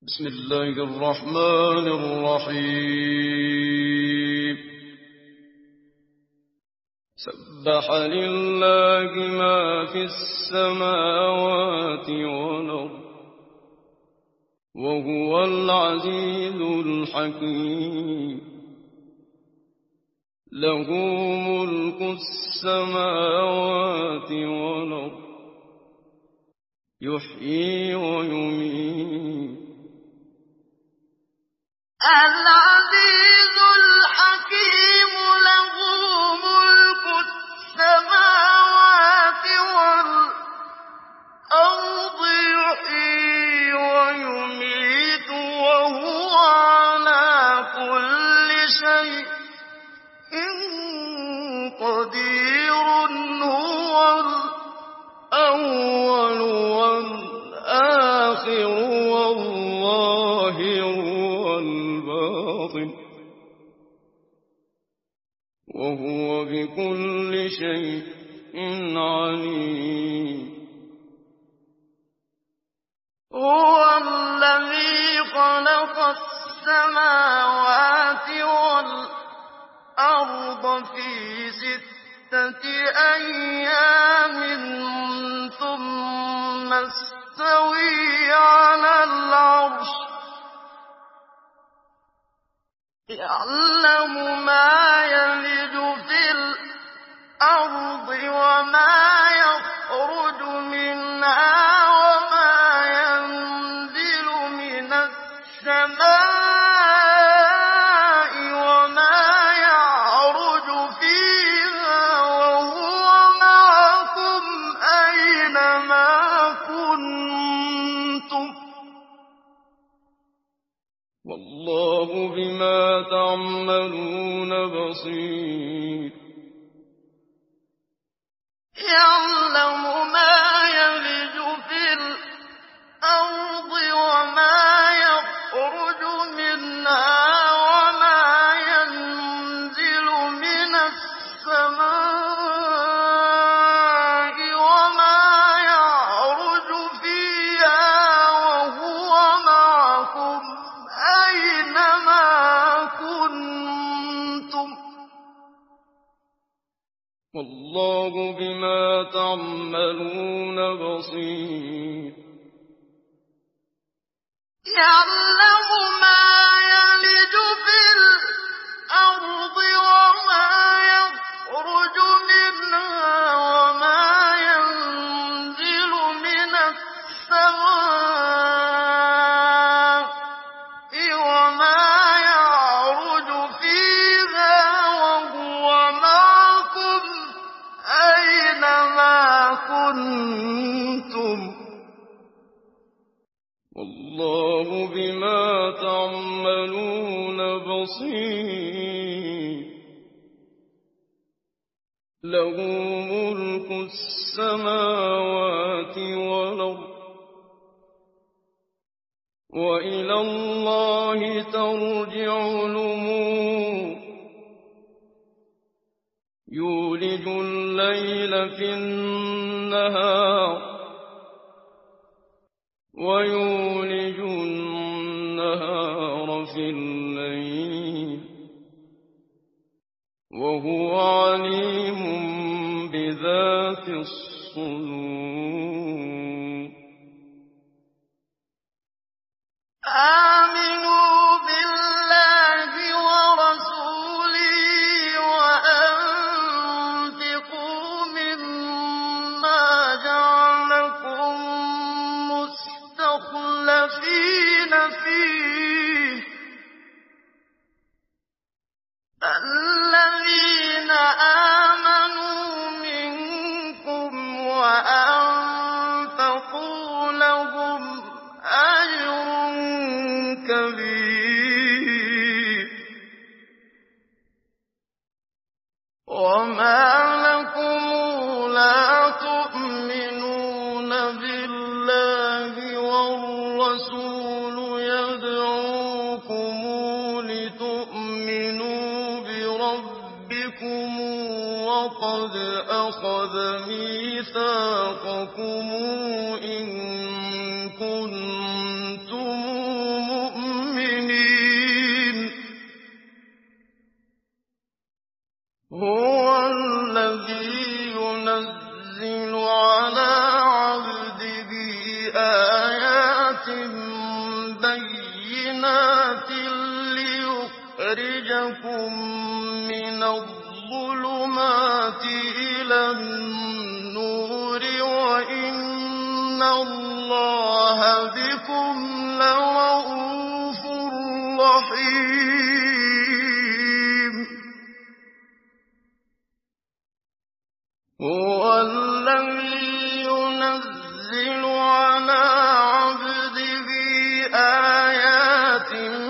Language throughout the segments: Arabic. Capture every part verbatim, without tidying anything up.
بسم الله الرحمن الرحيم. سبح لله ما في السماوات والأرض وهو العزيز الحكيم. له ملك السماوات والأرض يحيي ويميت. العزيز الحكيم له ملك السماوات والأرض يحيي ويميت وهو على كل شيء قدير. هو الأول والآخر والظاهر والباطن وهو بكل شيء عليم. هو الذي خلق السماوات والأرض في ستة أيام ثم استوى على العرش يعلم ما يلج في الأرض وما يخرج منها وما ينزل من السماء وما يعرج فيها وهو معكم أينما كنتم والله بما تعملون بصير. يعلم ما يلج في الأرض وما يخرج منها وما ينزل من السماء وما يعرج فيها وهو معكم أينما كنتم والله بما تعملون بصير. يعلم ما يلج في الأرض وما يخرج منها وما ينزل من السماء وما يعرج فيها وهو معكم أينما كنتم والله بما تعملون بصير. له ملك السماوات والأرض وإلى الله ترجع الأمور. يولج الليل في النهار ويولج النهار في الليل وهو عليم بذات الصدور. آمنوا بالله ورسوله وأنفقوا مما جعلكم مستخلفين فيه الذين آمنوا منكم وأنفقوا لهم أجر كبير. وما لكم لا تؤمنون بالله والرسول يدعوكم لتؤمنوا بربكم وقد أخذ ميثاقكم إن كنتم لِيُخْرِجَكُم مِّنَ الظُّلُمَاتِ إِلَى النُّورِ وَإِنَّ اللَّهَ بِكُمْ لَرَءُوفٌ رَّحِيمٌ هُوَ الَّذِي يُنَزِّلُ عَلَىٰ عَبْدِهِ آيَاتٍ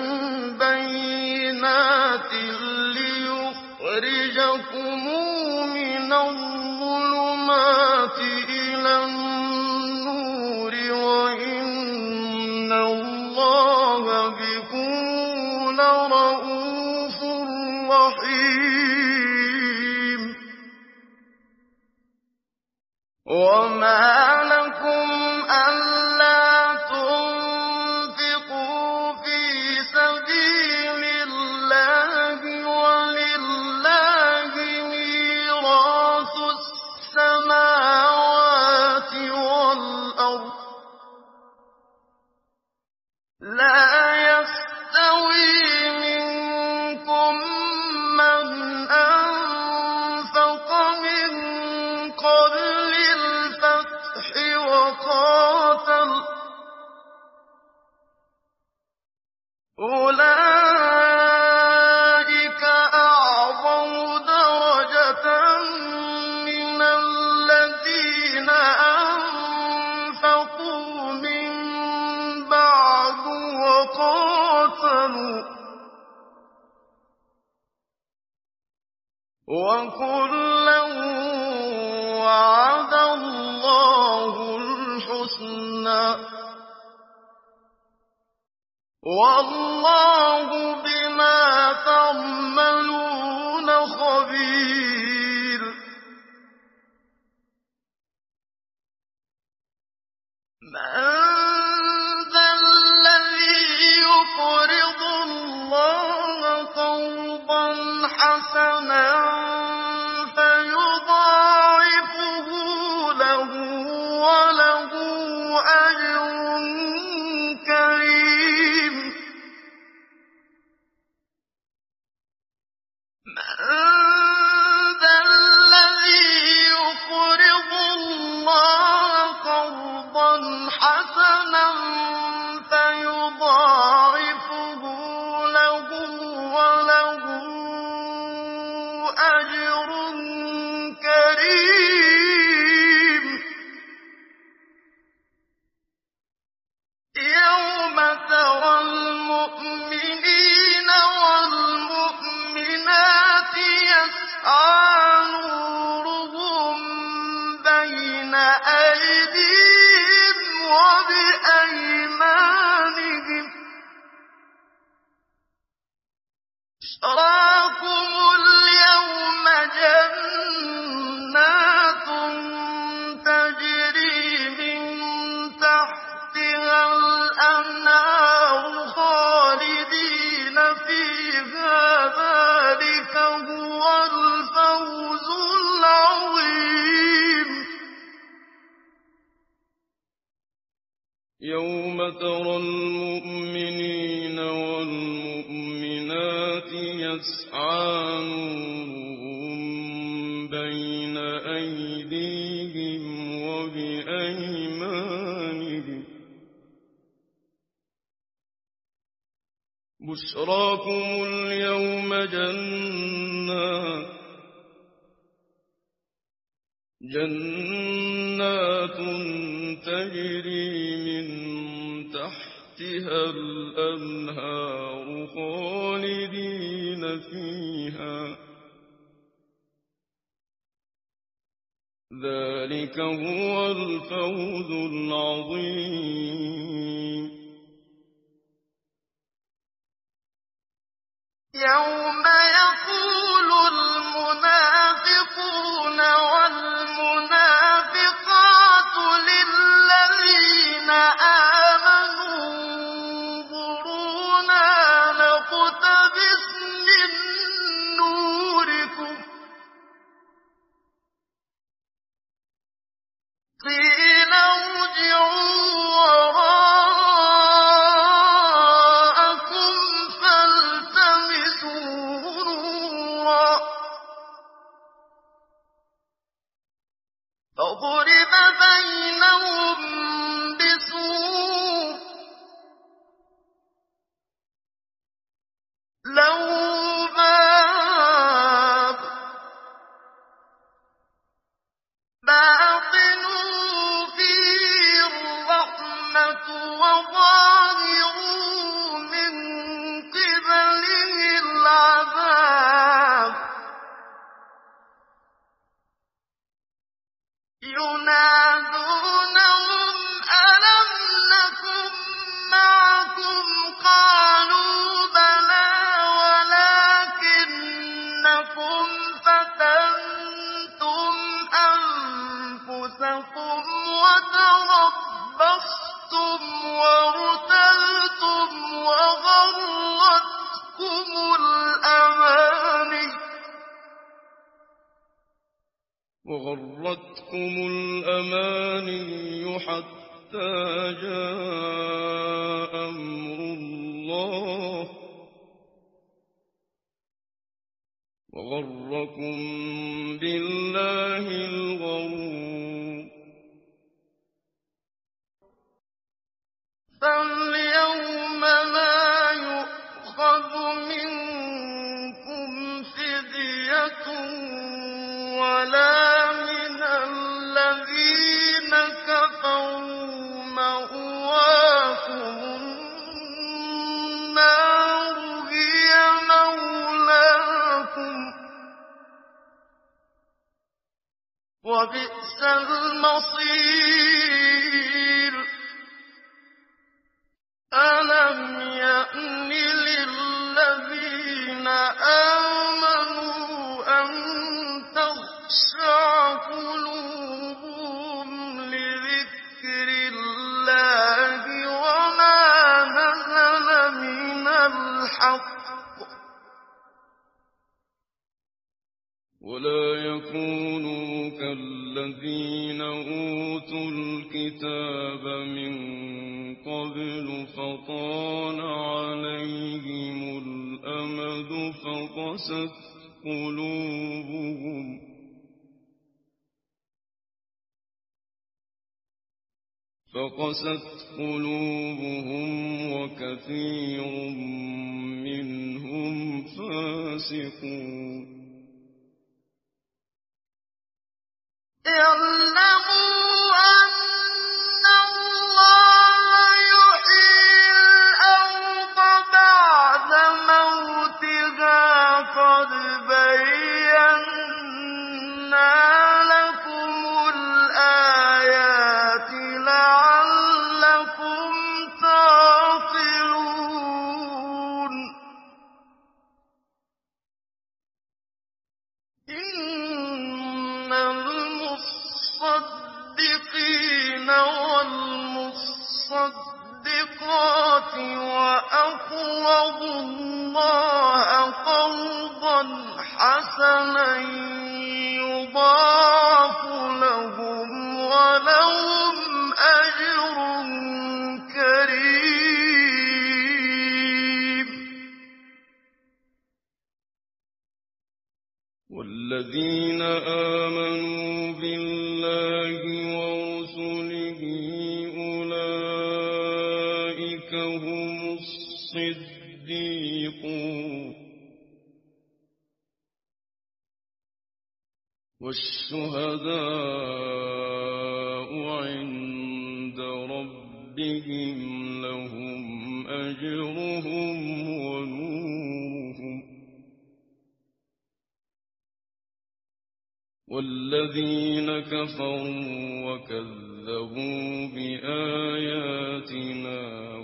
بَيِّنَاتٍ لِّيُخْرِجَكُم مِّنَ الظُّلُمَاتِ إِلَى النُّورِ وَإِنَّ اللَّهَ بِكُمْ لَرَءُوفٌ رَّحِيمٌ وَمَا لَكُمْ أَلَّا تُنفِقُوا فِي سَبِيلِ اللَّهِ وَلِلَّهِ مِيرَاثُ السَّمَاوَاتِ وَالْأَرْضِ ۚ لَا يَسْتَوِي مِنكُم مَّنْ أَنفَقَ مِن قَبْلِ الْفَتْحِ وَقَاتَلَ ۚ أُولَٰئِكَ أَعْظَمُ دَرَجَةً مِّنَ الَّذِينَ أَنفَقُوا مِن بَعْدُ وَقَاتَلُوا ۚ وَكُلًّا وَعَدَ اللَّهُ الْحُسْنَىٰ ۚ وَاللَّهُ بِمَا تَعْمَلُونَ خَبِيرٌ مَّن ذَا الَّذِي يُقْرِضُ اللَّهَ قَرْضًا حَسَنًا فَيُضَاعِفُهُ لَهُ وَلَهُ أَجْرٌ كَرِيمٌ مَّن ذَا الَّذِي يُقْرِضُ اللَّهَ قَرْضًا حَسَنًا فَيُضَاعِفُهُ لَهُ وَلَهُ أَجْرٌ كَرِيمٌ يَوْمَ تَرَى الْمُؤْمِنِينَ وَالْمُؤْمِنَاتِ يَسْعَىٰ نُورُهُم بَيْنَ أَيْدِيهِمْ وَبِأَيْمَانِهِم ۖ بُشْرَاكُمُ الْيَوْمَ جَنَّاتٌ تَجْرِي مِن تَحْتِهَا الْأَنْهَارُ خَالِدِينَ فِيهَا ۚ ذَٰلِكَ هُوَ الْفَوْزُ الْعَظِيمُ يَوْمَ تَرَى الْمُؤْمِنِينَ وَالْمُؤْمِنَاتِ يَسْعَىٰ نُورُهُم بَيْنَ أَيْدِيهِمْ وَبِأَيْمَانِهِم ۖ بُشْرَاكُمُ الْيَوْمَ جَنَّاتٌ جَنَّاتٌ تَجْرِي مِن تَحْتِهَا الْأَنْهَارُ خَالِدِينَ فِيهَا ۚ ذَٰلِكَ هُوَ الْفَوْزُ الْعَظِيمُ يَوْمَ يَقُولُ الْمُنَافِقُونَ وَالْمُنَافِقَاتُ لِلَّذِينَ آمَنُوا انظُرُونَا نَقْتَبِسْ مِن نُّورِكُمْ ۖ قِيلَ ارْجِعُوا وَرَاءَكُمْ فَالْتَمِسُوا وغرتكم الأماني حتى جاء أمر الله وغركم بالله الغرور. فاليوم لا يؤخذ منكم فدية ولا من الذين كفروا مأواكم النار هي مولاكم وبئس المصير. ألم يأن للذين آمنوا أن تخشع قلوبهم لذكر الله وما نزل من الحق ولا يكونوا كالذين أوتوا الكتاب من قبل فطال عليهم الأمد فقست قلوبهم فقست قلوبهم وكثير منهم فاسقون. اعلموا أن الله يحيي الأرض بعد موتها قد بينا لكم الآيات لعلكم تعقلون. إن المصدقين والمصدقات وأقرضوا الله قرضا حسنا يضاعف لهم ولهم أجر كريم. والذين آمنوا بالله ورسله أولئك هم الصديقون والشهداء عند ربهم لهم أجرهم ونورهم. والذين كفروا وكذبوا بآياتنا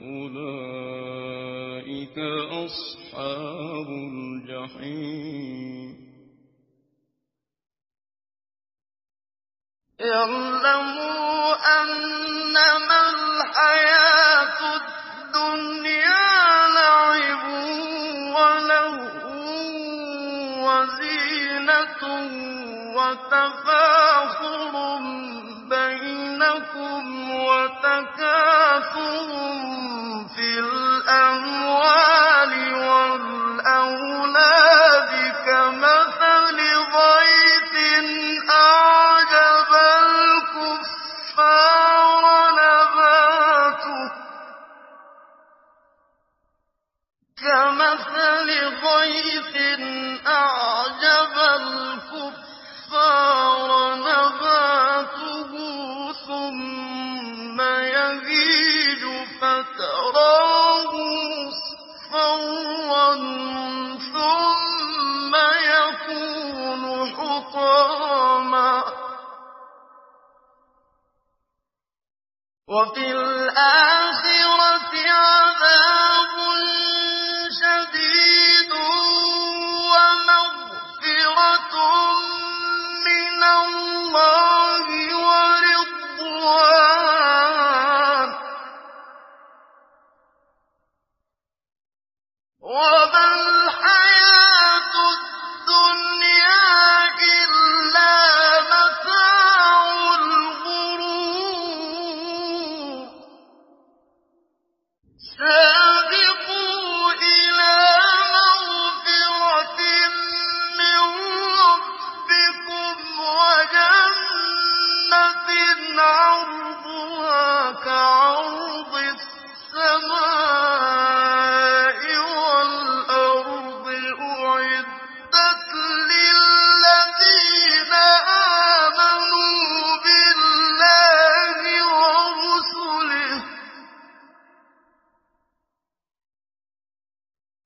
أولئك أصحاب الجحيم. اعلموا أنما الحياة الدنيا لعب ولهو وزينة وتفاخر بينكم وتكاثر في الأموال والأولاد كمثل غيث أعجب الكفار نباته كمثل غيث أعجب الكفار نباته ثم يهيج فتراه مصفرا ثم يكون حطاما وفي الآخرة عذاب شديد ومغفرة من الله ورضوان وما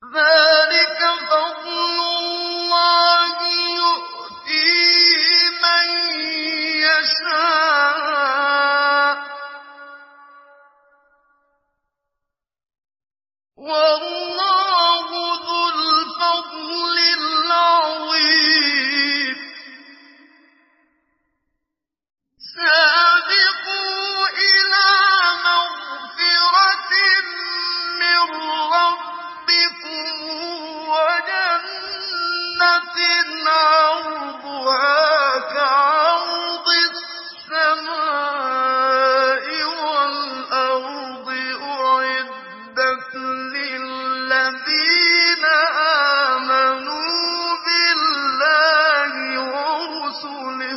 ذلك فضل الله يؤتيه من يشاء والله ذو الفضل العظيم سابقوا إلى مغفرة من ربكم وجنة عرضها كعرض السماء والأرض أعدت للذين آمنوا بالله ورسله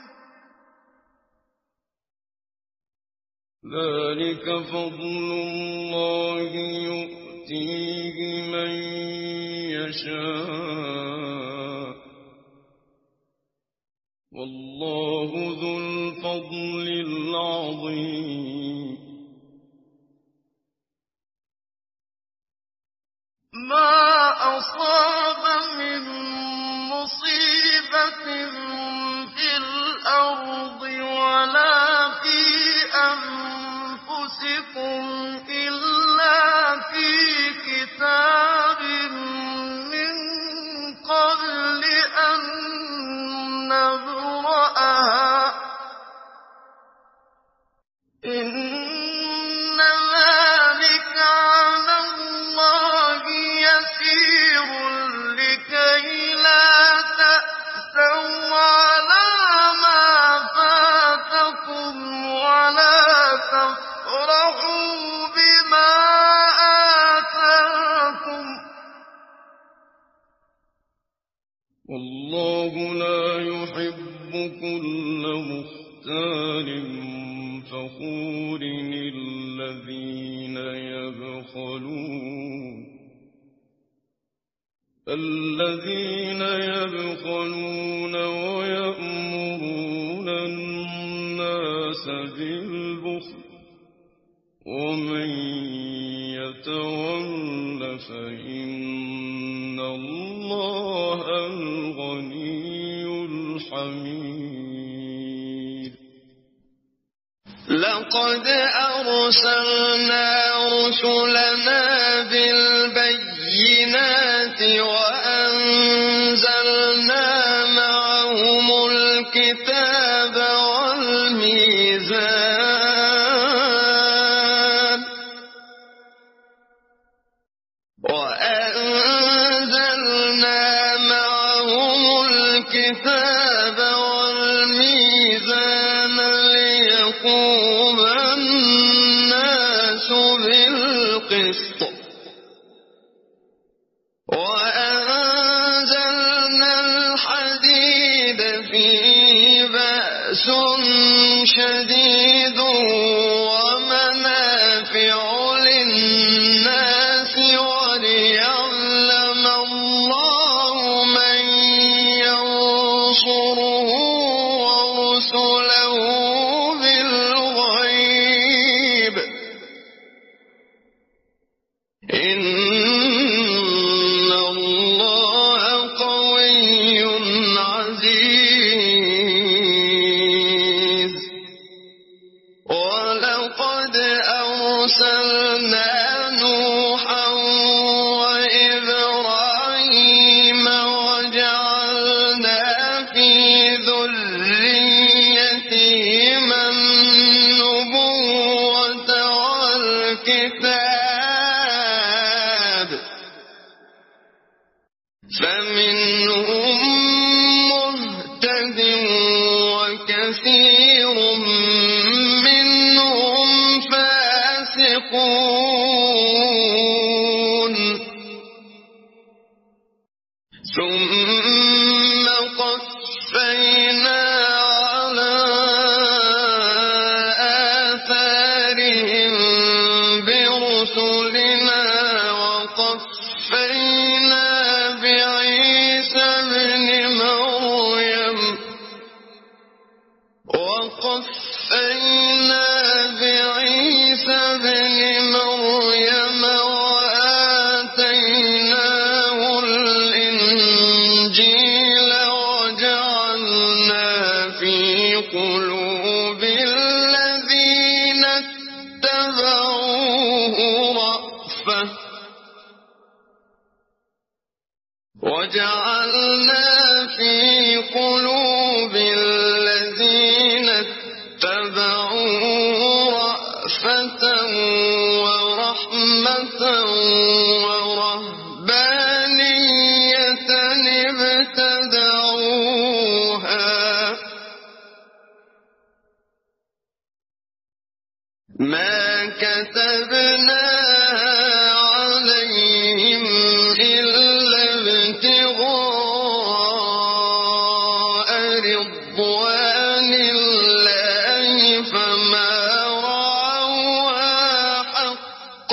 ذلك فضل الله يؤتيه من يشاء والله ذو الفضل العظيم ما أصاب من مصيبة في الأرض ولا في أنفسكم إلا في كتاب من قبل أن نبرأها إن ذلك على الله يسير لكي لا تأسوا على ما فاتكم ولا تفرحوا بما آتاكم والله لا يحب كل مختال فخور الذين يبخلون الذين يبخلون ويأمرون الناس بالبخل ومن يتول فإن الله الغني الحميد لقد أرسلنا رسلنا بالبينات وأنزلنا معهم الكتاب والميزان وأنزلنا معهم الكتاب والميزان ليقوم الناس بالقسط وأنزلنا الحديد فيه بأس شديد ومنافع للناس وليعلم الله من ينصره ورسله بالغيب إن الله قوي عزيز ولقد أرسلنا نوحا وإبراهيم وجعلنا في ذريتهما النبوة والكتاب فمنهم مهتد وكثير منهم فاسقون ثم قفينا على آثارهم برسلنا وقفينا بعيسى ابن مريم وقفينا بعيسى ابن مريم وآتيناه رأفة وجعلنا في قلوب الذين اتبعوا رأفة ورحمة ورهبانية ابتدعوها ما كتبناها عليهم إلا ابتغاء رضوان الله فما رعوها حق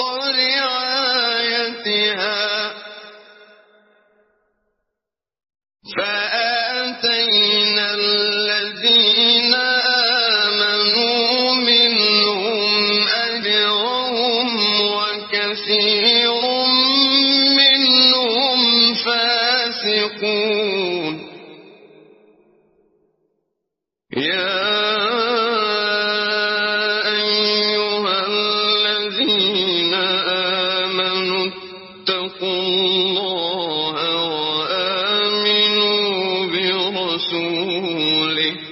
رعايتها فآتينا الذين آمنوا منهم أجرهم وكثير منهم فاسقون يا أيها الذين آمنوا اتقوا الله وآمنوا برسوله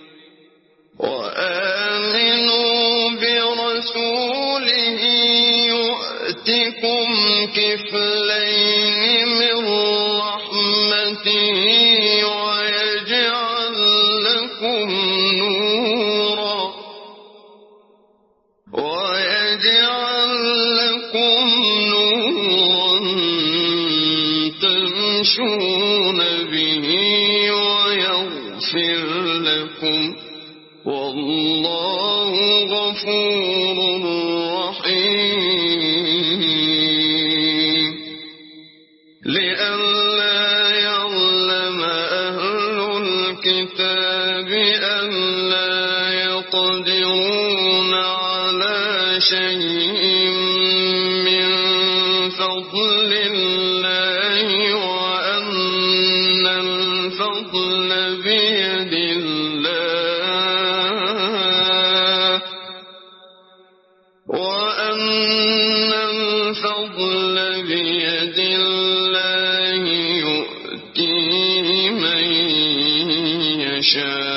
وآمنوا برسوله يؤتكم كفلين من رحمته ويجعل لكم نورا ويجعل لكم نورا تمشون به ويغفر لكم والله غفور رحيم لئلا يعلم أهل الكتاب ألا يقدرون على شيء من فضل الله وأن الفضل بيد الله وأن الفضل بيد الله يؤتيه من يشاء